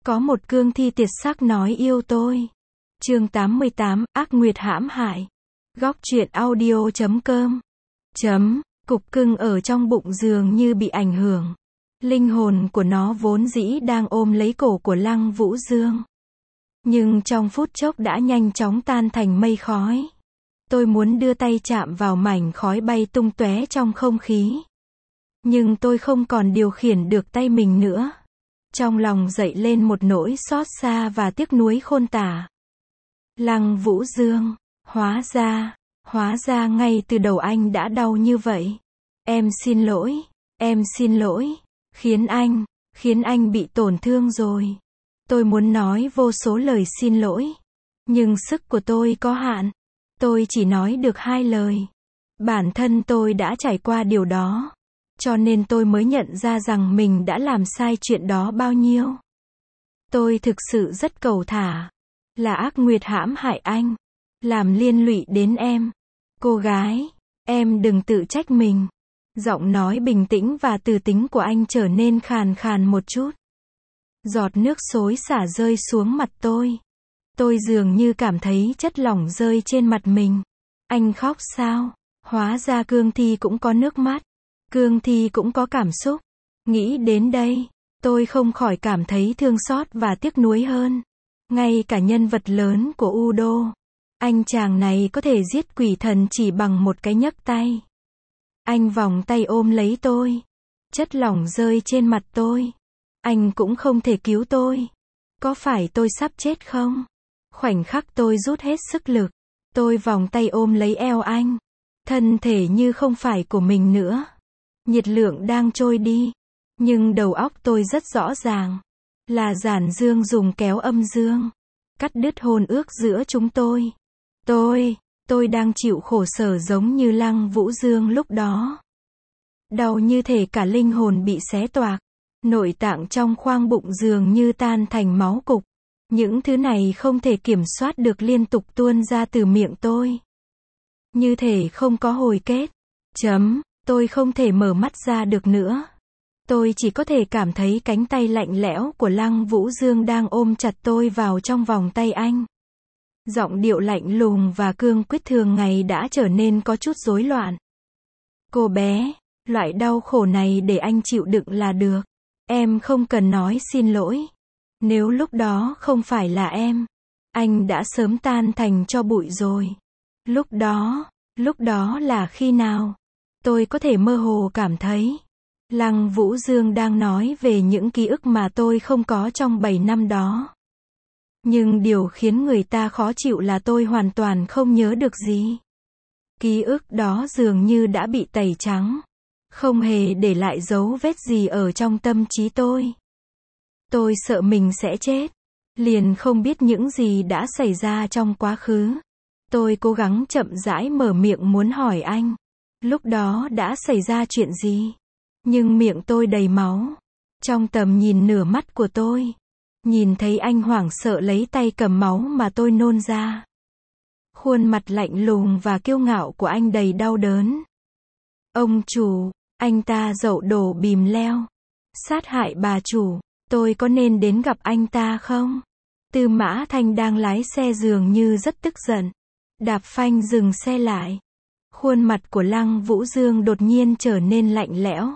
Có một cương thi tuyệt sắc nói yêu tôi. Chương 88, ác nguyệt hãm hại. Góc truyện audio.com. Cục cưng ở trong bụng dường như bị ảnh hưởng. Linh hồn của nó vốn dĩ đang ôm lấy cổ của Lăng Vũ Dương. Nhưng trong phút chốc đã nhanh chóng tan thành mây khói. Tôi muốn đưa tay chạm vào mảnh khói bay tung tóe trong không khí. Nhưng tôi không còn điều khiển được tay mình nữa. Trong lòng dậy lên một nỗi xót xa và tiếc nuối khôn tả. Lăng Vũ Dương, hóa ra ngay từ đầu anh đã đau như vậy. Em xin lỗi, khiến anh bị tổn thương rồi. Tôi muốn nói vô số lời xin lỗi. Nhưng sức của tôi có hạn. Tôi chỉ nói được 2 lời. Bản thân tôi đã trải qua điều đó. Cho nên tôi mới nhận ra rằng mình đã làm sai chuyện đó bao nhiêu. Tôi thực sự rất cẩu thả. Là ác nguyệt hãm hại anh. Làm liên lụy đến em. Cô gái, em đừng tự trách mình. Giọng nói bình tĩnh và từ tính của anh trở nên khàn khàn một chút. Giọt nước xối xả rơi xuống mặt tôi. Tôi dường như cảm thấy chất lỏng rơi trên mặt mình. Anh khóc sao? Hóa ra cương thi cũng có nước mắt. Cương thi cũng có cảm xúc. Nghĩ đến đây, tôi không khỏi cảm thấy thương xót và tiếc nuối hơn. Ngay cả nhân vật lớn của Udo, anh chàng này có thể giết quỷ thần chỉ bằng một cái nhấc tay. Anh vòng tay ôm lấy tôi. Chất lỏng rơi trên mặt tôi. Anh cũng không thể cứu tôi. Có phải tôi sắp chết không? Khoảnh khắc tôi rút hết sức lực. Tôi vòng tay ôm lấy eo anh. Thân thể như không phải của mình nữa. Nhiệt lượng đang trôi đi. Nhưng đầu óc tôi rất rõ ràng. Là Giản Dương dùng kéo âm dương. Cắt đứt hôn ước giữa chúng tôi. Tôi đang chịu khổ sở giống như Lăng Vũ Dương lúc đó. Đau như thể cả linh hồn bị xé toạc. Nội tạng trong khoang bụng dường như tan thành máu cục. Những thứ này không thể kiểm soát được liên tục tuôn ra từ miệng tôi. Như thể không có hồi kết. Tôi không thể mở mắt ra được nữa. Tôi chỉ có thể cảm thấy cánh tay lạnh lẽo của Lăng Vũ Dương đang ôm chặt tôi vào trong vòng tay anh. Giọng điệu lạnh lùng và cương quyết thường ngày đã trở nên có chút rối loạn. Cô bé, loại đau khổ này để anh chịu đựng là được. Em không cần nói xin lỗi. Nếu lúc đó không phải là em, anh đã sớm tan thành tro bụi rồi. Lúc đó là khi nào? Tôi có thể mơ hồ cảm thấy. Lăng Vũ Dương đang nói về những ký ức mà tôi không có trong 7 năm đó. Nhưng điều khiến người ta khó chịu là tôi hoàn toàn không nhớ được gì. Ký ức đó dường như đã bị tẩy trắng. Không hề để lại dấu vết gì ở trong tâm trí tôi. Tôi sợ mình sẽ chết. Liền không biết những gì đã xảy ra trong quá khứ. Tôi cố gắng chậm rãi mở miệng muốn hỏi anh. Lúc đó đã xảy ra chuyện gì? Nhưng miệng tôi đầy máu. Trong tầm nhìn nửa mắt của tôi, nhìn thấy anh hoảng sợ lấy tay cầm máu mà tôi nôn ra. Khuôn mặt lạnh lùng và kiêu ngạo của anh đầy đau đớn. Ông chủ, anh ta dậu đổ bìm leo. Sát hại bà chủ, tôi có nên đến gặp anh ta không? Tư Mã Thanh đang lái xe dường như rất tức giận. Đạp phanh dừng xe lại. Khuôn mặt của Lăng Vũ Dương đột nhiên trở nên lạnh lẽo.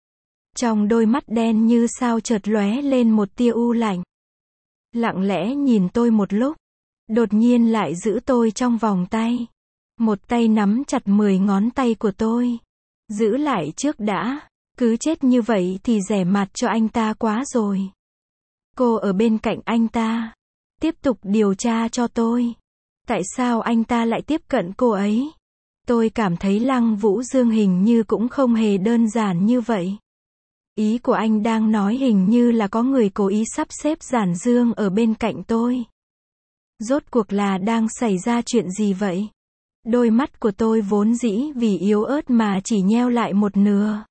Trong đôi mắt đen như sao chợt lóe lên một tia u lạnh. Lặng lẽ nhìn tôi một lúc. Đột nhiên lại giữ tôi trong vòng tay. Một tay nắm chặt 10 ngón tay của tôi. Giữ lại trước đã. Cứ chết như vậy thì rẻ mạt cho anh ta quá rồi. Cô ở bên cạnh anh ta. Tiếp tục điều tra cho tôi. Tại sao anh ta lại tiếp cận cô ấy? Tôi cảm thấy Lăng Vũ Dương hình như cũng không hề đơn giản như vậy. Ý của anh đang nói hình như là có người cố ý sắp xếp Giản Dương ở bên cạnh tôi. Rốt cuộc là đang xảy ra chuyện gì vậy? Đôi mắt của tôi vốn dĩ vì yếu ớt mà chỉ nheo lại một nửa.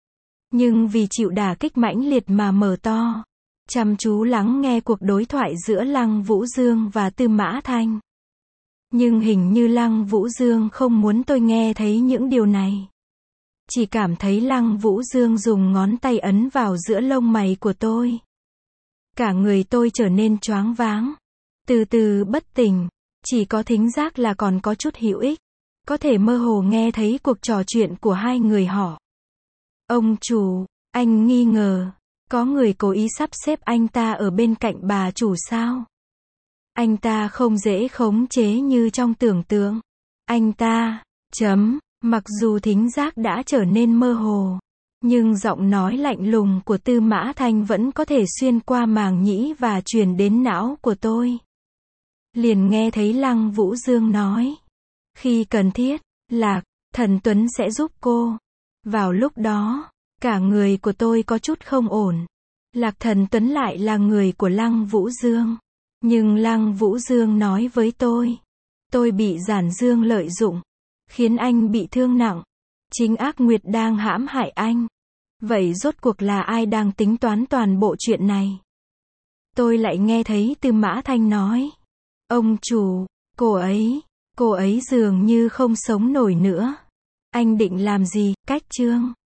Nhưng vì chịu đả kích mãnh liệt mà mở to. Chăm chú lắng nghe cuộc đối thoại giữa Lăng Vũ Dương và Tư Mã Thanh. Nhưng hình như Lăng Vũ Dương không muốn tôi nghe thấy những điều này. Chỉ cảm thấy Lăng Vũ Dương dùng ngón tay ấn vào giữa lông mày của tôi. Cả người tôi trở nên choáng váng. Từ từ bất tỉnh. Chỉ có thính giác là còn có chút hữu ích. Có thể mơ hồ nghe thấy cuộc trò chuyện của hai người họ. Ông chủ, anh nghi ngờ. Có người cố ý sắp xếp anh ta ở bên cạnh bà chủ sao? Anh ta không dễ khống chế như trong tưởng tượng. Anh ta, mặc dù thính giác đã trở nên mơ hồ. Nhưng giọng nói lạnh lùng của Tư Mã Thanh vẫn có thể xuyên qua màng nhĩ và truyền đến não của tôi. Liền nghe thấy Lăng Vũ Dương nói. Khi cần thiết, Lạc, Thần Tuấn sẽ giúp cô. Vào lúc đó, cả người của tôi có chút không ổn. Lạc Thần Tuấn lại là người của Lăng Vũ Dương. Nhưng Lăng Vũ Dương nói với tôi bị Giản Dương lợi dụng, khiến anh bị thương nặng. Chính Ác Nguyệt đang hãm hại anh. Vậy rốt cuộc là ai đang tính toán toàn bộ chuyện này? Tôi lại nghe thấy Tư Mã Thanh nói. Ông chủ, cô ấy dường như không sống nổi nữa. Anh định làm gì, cách chương?